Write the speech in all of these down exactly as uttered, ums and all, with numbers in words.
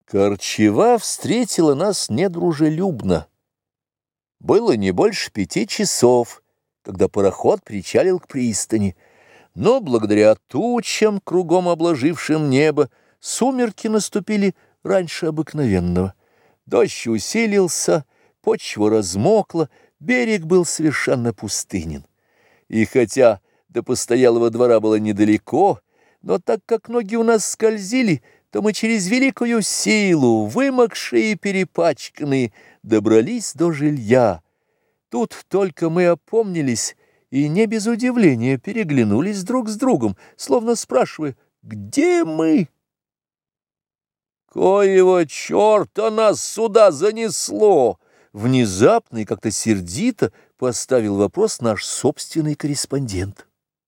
Корчева встретила нас недружелюбно. Было не больше пяти часов, когда пароход причалил к пристани, но благодаря тучам, кругом обложившим небо, сумерки наступили раньше обыкновенного. Дождь усилился, почва размокла, берег был совершенно пустынен. И хотя до постоялого двора было недалеко, но так как ноги у нас скользили, то мы через великую силу, вымокшие и перепачканные, добрались до жилья. Тут только мы опомнились и не без удивления переглянулись друг с другом, словно спрашивая, где мы? «Коего черта нас сюда занесло?» Внезапно и как-то сердито поставил вопрос наш собственный корреспондент.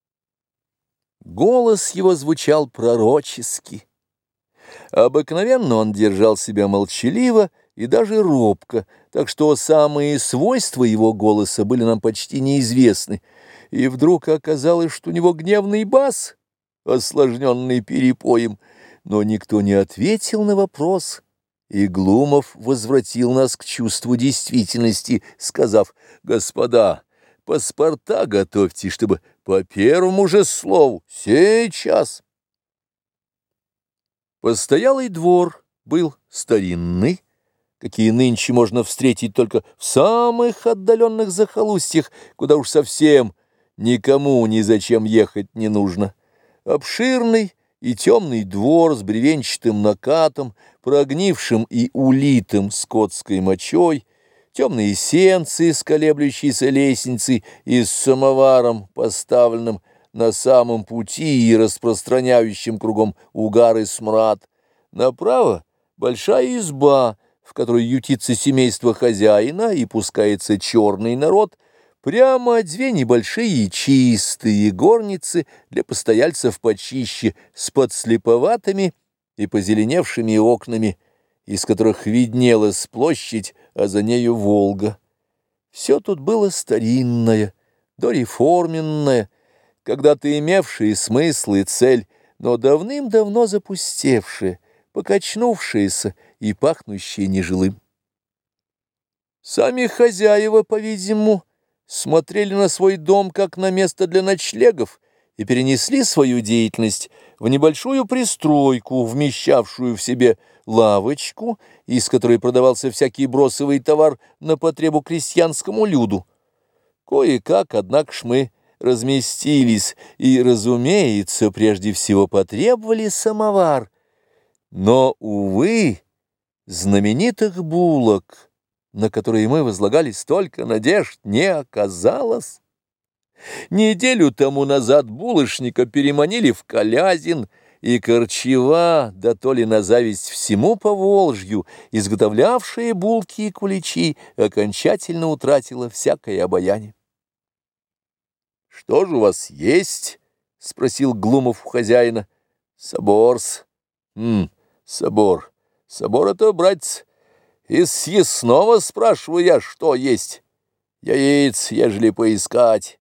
Голос его звучал пророчески. Обыкновенно он держал себя молчаливо и даже робко, так что самые свойства его голоса были нам почти неизвестны, и вдруг оказалось, что у него гневный бас, осложненный перепоем, но никто не ответил на вопрос, и Глумов возвратил нас к чувству действительности, сказав: «Господа, паспорта готовьте, чтобы по первому же слову, сейчас». Постоялый двор был старинный, какие нынче можно встретить только в самых отдаленных захолустьях, куда уж совсем никому ни зачем ехать не нужно. Обширный и темный двор с бревенчатым накатом, прогнившим и улитым скотской мочой, темные сенцы с колеблющейся лестницей и с самоваром, поставленным на самом пути и распространяющим кругом угар и смрад. Направо большая изба, в которой ютится семейство хозяина и пускается черный народ, прямо две небольшие чистые горницы для постояльцев почище с подслеповатыми и позеленевшими окнами, из которых виднелась площадь, а за нею Волга. Все тут было старинное, дореформенное, когда-то имевшие смысл и цель, но давным-давно запустевшее, покачнувшееся и пахнущее нежилым. Сами хозяева, по-видимому, смотрели на свой дом как на место для ночлегов и перенесли свою деятельность в небольшую пристройку, вмещавшую в себе лавочку, из которой продавался всякий бросовый товар на потребу крестьянскому люду. Кое-как, однако ж, мы разместились и, разумеется, прежде всего потребовали самовар. Но, увы, знаменитых булок, на которые мы возлагали столько надежд, не оказалось. Неделю тому назад булочника переманили в Колязин, и Корчева, да то ли на зависть всему Поволжью, изготовлявшая булки и куличи, окончательно утратила всякое обаяние. «Что же у вас есть?» — спросил Глумов у хозяина. «Собор-с». «Хм, собор. Собор — это, братец, из съестного, спрашиваю я, что есть. Яиц, ежели поискать».